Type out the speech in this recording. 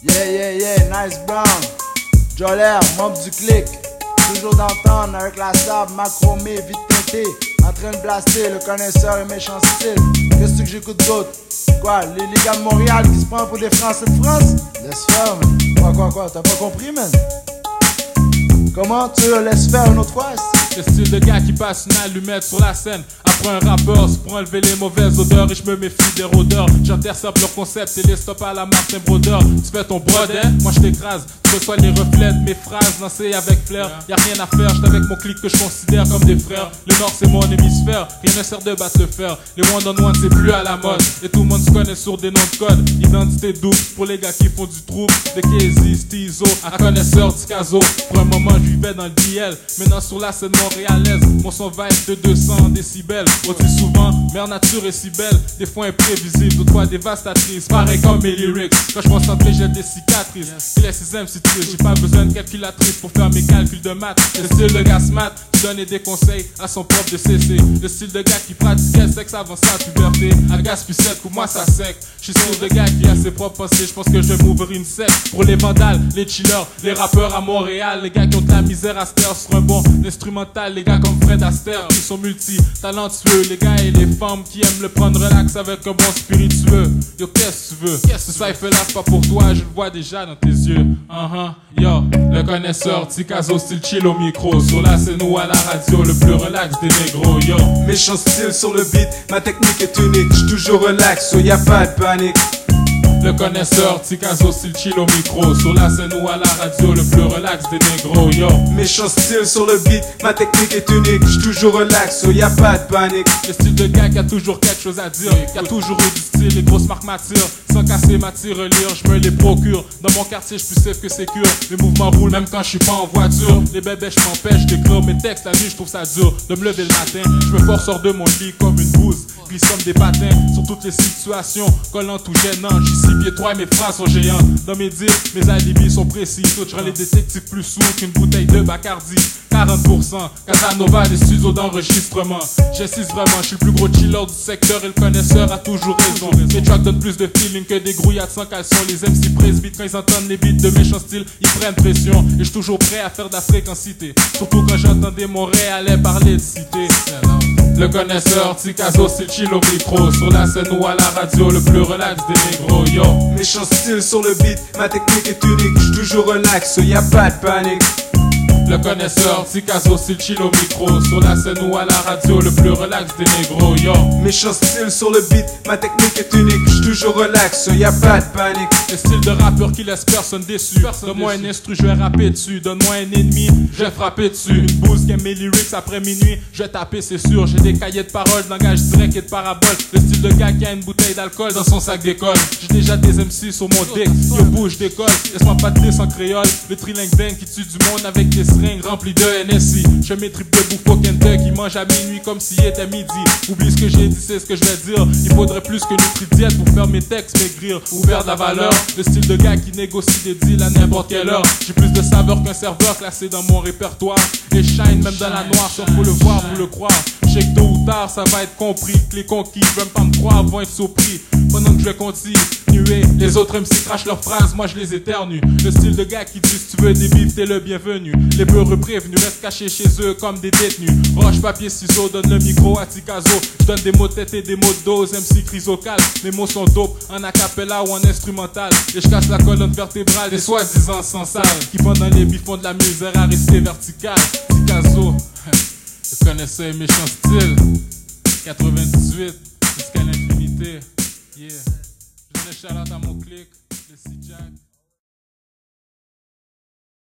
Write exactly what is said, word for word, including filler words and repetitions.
Yeah, yeah, yeah, Nice Brown, Joler, membre du clic. Toujours d'entendre avec la sable, macromé, vite teinté. En train de blaster, le connaisseur et méchant style. Qu'est-ce que j'écoute d'autre? Quoi, les, les gars de Montréal qui se prennent pour des Français de France? Laisse faire, man. Quoi, quoi, quoi, t'as pas compris, man? Comment tu le laisses faire une autre fois? Le style de gars qui passe une allumette sur la scène. Après un rappeur, c'est pour enlever les mauvaises odeurs. Et je me méfie des rôdeurs. J'intercepte leur concept et les stops à la Martin Brodeur. Tu fais ton brodet, moi je t'écrase. Tu reçois les reflets de mes phrases lancées avec flair. Y'a rien à faire, j'suis avec mon clic que je considère comme des frères. Le nord c'est mon hémisphère, rien ne sert de battre le fer. Les one on one c'est plus à la mode. Et tout le monde se connaît sur des noms de code. Identité double pour les gars qui font du trouble. De Casey, Stizo, à connaisseur Ticazo. Pour un moment je vivais dans le D L. Maintenant sur la scène montréalaise, mon son va être de deux cents décibels. Aussi souvent, mère nature est si belle. Des fois imprévisible, d'autres fois dévastatrice. Pareil comme mes lyrics. Quand je concentre j'ai des cicatrices. Il est sixième si triste, j'ai pas besoin de calculatrice pour faire mes calculs de maths. Le style de gars smart qui donne des conseils à son prof de C C. Le style de gars qui pratiquait le sexe avant sa puberté. À gaspissette, pour moi ça sec. Je suis style de gars qui a ses propres pensées. Je pense que je vais m'ouvrir une secte. Pour les vandales, les chillers, les rappeurs à Montréal. Les gars qui ont de la misère à se taire sur un bon instrumental. Les gars comme Fred Astaire qui sont multi-talentueux. Les gars et les femmes qui aiment le prendre relax avec un bon spiritueux. Yo, qu'est-ce que tu veux? Qu'est-ce que ça il fait là, c'est pas pour toi, je le vois déjà dans tes yeux. Uh-huh. Yo, le connaisseur, Ticazo style chill au micro. Sur la scène ou à la radio, le plus relax des négros. Yo, méchant style sur le beat, ma technique est unique. J'suis toujours relax, so y'a pas de panique. Le connaisseur, Ticazo style chill au micro. Sur la scène ou à la radio, le plus relax des négros. Yo, méchant style sur le beat, ma technique est unique. J'suis toujours relax, so y'a pas de panique. Le style de gars qui a toujours quelque chose à dire, qui a toujours eu du style, les grosses marques m'attirent. Sans casser ma tirelire, je me les procure. Dans mon quartier, je suis safe que sécure. Mes mouvements roulent même quand je suis pas en voiture. Les bébés, je m'empêche d'écrire mes textes. La nuit, je trouve ça dur de me lever le matin. Je me force hors de mon lit comme une bouse. Glisse comme des patins sur toutes les situations, collantes ou gênantes. J'suis six pieds trois et mes phrases sont géantes. Dans mes dires, mes alibis sont précis. Tout, je rends les détectives plus sourds qu'une bouteille de Bacardi. quarante pour cent, Casanova des studios d'enregistrement. J'insiste vraiment, je suis le plus gros chiller du secteur et le connaisseur a toujours raison. Mes tracks donnent plus de feeling que des grouillades sans caleçon. Les M C presbytes quand ils entendent les beats de méchants styles, ils prennent pression. Et je suis toujours prêt à faire de la fréquencité. Surtout quand j'entendais Montréalais parler de cité. Le connaisseur, Ticazo style chill au micro. Sur la scène ou à la radio, le plus relax des négros. Yo, méchant style sur le beat, ma technique est unique. J'suis toujours relax, so y'a pas de panique. Le connaisseur, Ticazo style chill au micro. Sur la scène ou à la radio, le plus relax des négros. Yo, méchant style sur le beat, ma technique est unique. J'suis toujours relax, so y'a pas de panique. Le style de rappeur qui laisse personne déçu. Donne-moi un instru, je vais rapper dessus. Donne-moi un ennemi, je vais frapper dessus. Une bouse qui aime mes lyrics après minuit, je vais taper c'est sûr. J'ai des cahiers de paroles, langage direct et de parabole. Le style de gars qui a une bouteille d'alcool dans son sac d'école. J'ai déjà des M C sur mon dick, yo bouge d'école. Laisse-moi pas te en créole. Le trilingue bang qui tue du monde avec des seringues remplies de N S I. Je mes tripes de bouffon Kentucky, il mange à minuit comme s'il était midi. Oublie ce que j'ai dit, c'est ce que je vais dire. Il faudrait plus que Nutridiète pour faire mes textes maigrir ou faire de la valeur. Le style de gars qui négocie des deals à n'importe quelle heure. J'ai plus de saveur qu'un serveur classé dans mon répertoire. Et shine même dans la noire, ça faut le voir, vous le croire. Je sais que tôt ou tard ça va être compris. Que les conquis veulent pas me croire, vont être surpris. Pendant que je vais continuer, les autres M C crachent leurs phrases, moi je les éternue. Le style de gars qui dit si tu veux des bifs, t'es le bienvenu. Les peureux prévenus restent cachés chez eux comme des détenus. Roche, papier, ciseaux, donne le micro à Ticazo. Je donne des mots de tête et des mots de dose, M C chrysocal. Mes mots sont dope, en acapella ou en instrumental. Et je casse la colonne vertébrale des soi-disant sans salle qui pendant les bifs font de la misère à rester verticale. Ticazo, je connaissais un méchant style. quatre-vingt-dix-huit, jusqu'à l'infinité. Yeah. Je donne un shout-out à mon clic, le C-Jack.